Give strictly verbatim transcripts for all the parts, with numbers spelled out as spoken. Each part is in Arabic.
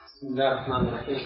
بسم الله الرحمن الرحيم.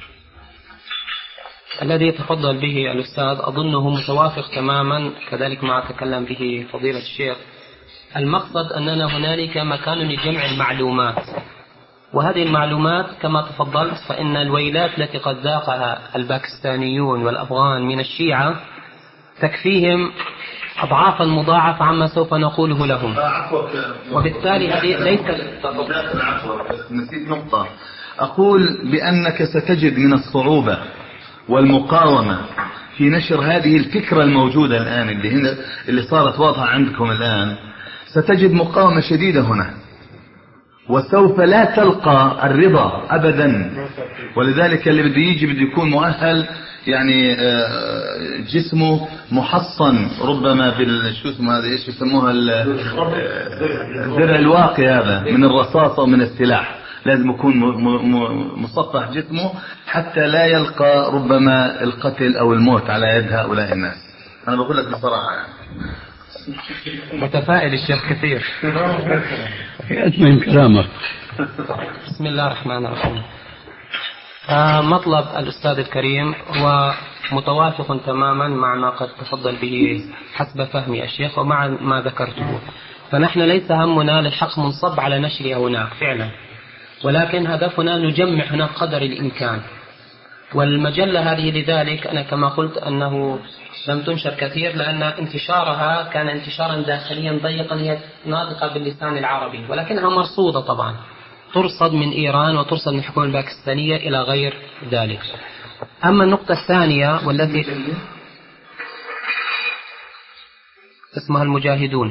الذي تفضل به الأستاذ أظنه متوافق تماما كذلك ما تكلم به فضيلة الشيخ. المقصد أننا هنالك مكان لجمع المعلومات، وهذه المعلومات كما تفضلت فإن الويلات التي قد ذاقها الباكستانيون والأفغان من الشيعة تكفيهم أضعافا مضاعفة عما سوف نقوله لهم، وبالتالي هذه ليست. نسيت نقطة، أقول بأنك ستجد من الصعوبة والمقاومة في نشر هذه الفكرة الموجودة الآن اللي هنا اللي صارت واضحة عندكم الآن. ستجد مقاومة شديدة هنا، وسوف لا تلقى الرضا أبدا. ولذلك اللي بده يجي بده يكون مؤهل، يعني جسمه محصن ربما بال شو اسمه هذا، ايش يسموها، الدرع الواقي هذا من الرصاصة ومن السلاح. لازم يكون مسطح جسمه حتى لا يلقى ربما القتل أو الموت على يد هؤلاء الناس. أنا بقول لك بصراحة يعني. متفائل الشيخ كثير. أتمم كلامك. بسم الله الرحمن الرحيم. آه مطلب الأستاذ الكريم هو متوافق تماما مع ما قد تفضل به حسب فهمي الشيخ ومع ما ذكرته. فنحن ليس همنا للحق منصب على نشرها هناك فعلا، ولكن هدفنا نجمع هناك قدر الإمكان. والمجلة هذه لذلك أنا كما قلت أنه لم تنشر كثير، لأن انتشارها كان انتشارا داخليا ضيقا، هي ناطقة باللسان العربي ولكنها مرصودة طبعا، ترصد من إيران وترصد من الحكومة الباكستانية إلى غير ذلك. أما النقطة الثانية والتي اسمها المجاهدون،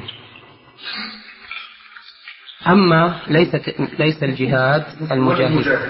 أما ليست ليس الجهاد المجاهد.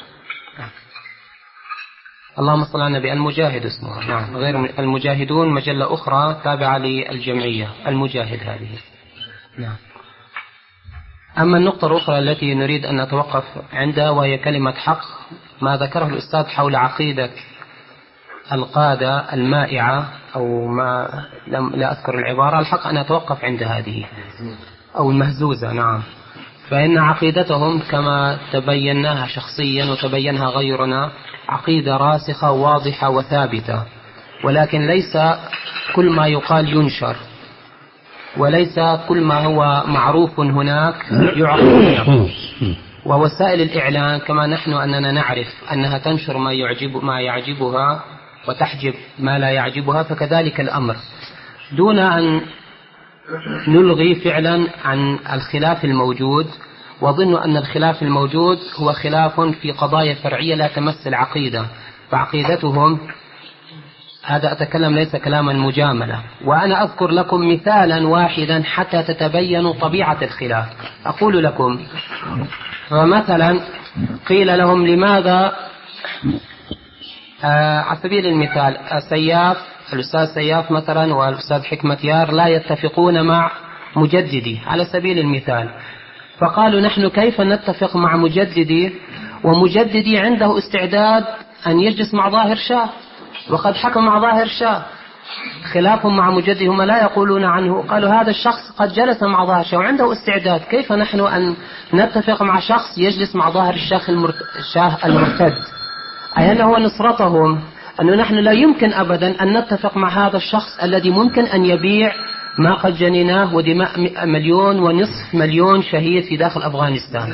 اللهم صل على النبي. المجاهد اسمه، نعم، غير المجاهدون مجلة أخرى تابعة للجمعية. المجاهد هذه، نعم. أما النقطة الأخرى التي نريد أن نتوقف عندها وهي كلمة حق، ما ذكره الأستاذ حول عقيدة القادة المائعة أو ما لم لا أذكر العبارة، الحق أن أتوقف عند هذه أو المهزوزة، نعم. فإن عقيدتهم كما تبيناها شخصيا وتبينها غيرنا عقيدة راسخة واضحة وثابتة، ولكن ليس كل ما يقال ينشر، وليس كل ما هو معروف هناك يعرف. ووسائل الإعلان كما نحن أننا نعرف أنها تنشر ما يعجب ما يعجبها وتحجب ما لا يعجبها، فكذلك الأمر، دون أن نلغي فعلا عن الخلاف الموجود. وظن أن الخلاف الموجود هو خلاف في قضايا فرعية لا تمس العقيدة، فعقيدتهم هذا أتكلم ليس كلاما مجاملة. وأنا أذكر لكم مثالا واحدا حتى تتبينوا طبيعة الخلاف. أقول لكم فمثلا قيل لهم لماذا آه على سبيل المثال السياف الأستاذ سياف مثلا والأستاذ حكمة يار لا يتفقون مع مجددي على سبيل المثال، فقالوا نحن كيف نتفق مع مجددي ومجددي عنده استعداد أن يجلس مع ظاهر شاه وقد حكم مع ظاهر شاه. خلافهم مع مجددي هم لا يقولون عنه، قالوا هذا الشخص قد جلس مع ظاهر شاه وعنده استعداد، كيف نحن أن نتفق مع شخص يجلس مع ظاهر الشاه المرتد؟ أي أنه نصرتهم أنه نحن لا يمكن أبدا أن نتفق مع هذا الشخص الذي ممكن أن يبيع ما قد جنيناه ودماء مليون ونصف مليون شهيد في داخل أفغانستان.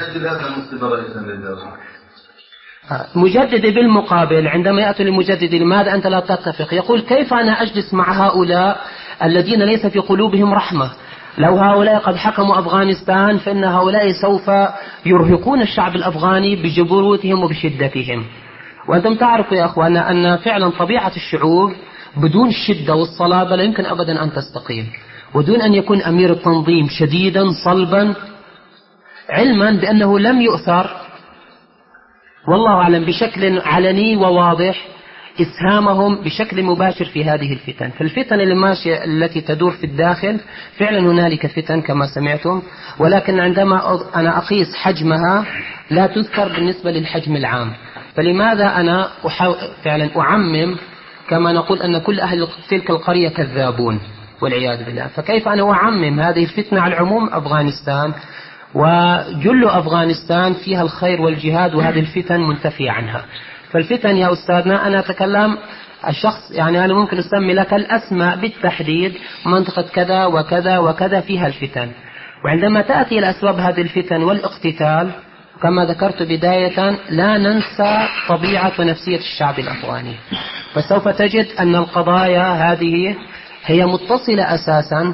مجددي بالمقابل عندما يأتي لمجددي لماذا أنت لا تتفق؟ يقول كيف أنا أجلس مع هؤلاء الذين ليس في قلوبهم رحمة؟ لو هؤلاء قد حكموا أفغانستان فإن هؤلاء سوف يرهقون الشعب الأفغاني بجبروتهم وبشدتهم. وأنتم تعرفوا يا أخوان أن فعلا طبيعة الشعوب بدون الشدة والصلابة لا يمكن أبدا أن تستقيم، ودون أن يكون أمير التنظيم شديدا صلبا، علما بأنه لم يؤثر والله أعلم بشكل علني وواضح إسهامهم بشكل مباشر في هذه الفتن. فالفتن اللي ماشية التي تدور في الداخل فعلا هنالك فتن كما سمعتم، ولكن عندما أنا أقيس حجمها لا تذكر بالنسبة للحجم العام. فلماذا أنا فعلا أعمم كما نقول أن كل أهل تلك القرية كذابون والعياذ بالله؟ فكيف أنا أعمم هذه الفتنة على العموم أفغانستان وجل أفغانستان فيها الخير والجهاد، وهذه الفتن منتفية عنها. فالفتن يا أستاذنا أنا أتكلم الشخص، يعني أنا ممكن أسمي لك الأسماء بالتحديد، منطقة كذا وكذا وكذا فيها الفتن. وعندما تأتي إلى أسباب هذه الفتن والاقتتال كما ذكرت بداية، لا ننسى طبيعة ونفسية الشعب الأفغاني. فسوف تجد أن القضايا هذه هي متصلة أساسا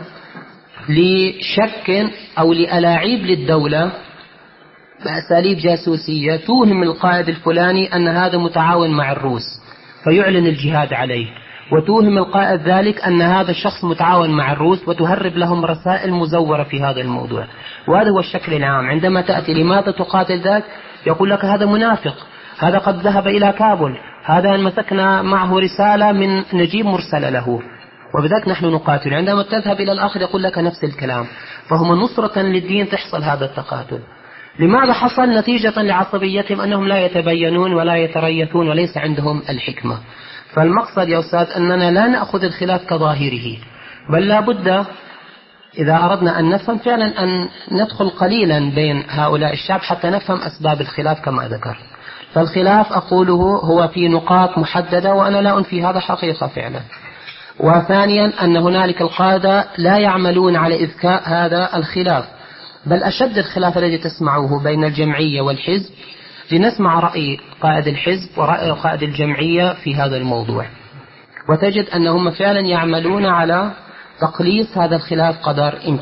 لشك أو لألاعيب للدولة بأساليب جاسوسية توهم القائد الفلاني أن هذا متعاون مع الروس فيعلن الجهاد عليه، وتوهم القائد ذلك أن هذا الشخص متعاون مع الروس وتهرب لهم رسائل مزورة في هذا الموضوع. وهذا هو الشكل العام. عندما تأتي لماذا تقاتل ذاك يقول لك هذا منافق، هذا قد ذهب إلى كابول، هذا مسكنا معه رسالة من نجيب مرسلة له وبذلك نحن نقاتل. عندما تذهب إلى الآخر يقول لك نفس الكلام. فهم نصرة للدين تحصل هذا التقاتل. لماذا حصل؟ نتيجة لعصبيتهم أنهم لا يتبينون ولا يتريثون وليس عندهم الحكمة. فالمقصد يا أستاذ أننا لا نأخذ الخلاف كظاهره، بل لا بد إذا أردنا أن نفهم فعلا أن ندخل قليلا بين هؤلاء الشعب حتى نفهم أسباب الخلاف كما ذكر. فالخلاف أقوله هو في نقاط محددة، وأنا لا أنفي هذا حقيقة فعلا. وثانيا أن هنالك القادة لا يعملون على إذكاء هذا الخلاف، بل أشد الخلاف الذي تسمعه بين الجمعية والحزب، لنسمع رأي قائد الحزب ورأي قائد الجمعية في هذا الموضوع، وتجد أنهم فعلا يعملون على تقليص هذا الخلاف قدر إمكانه.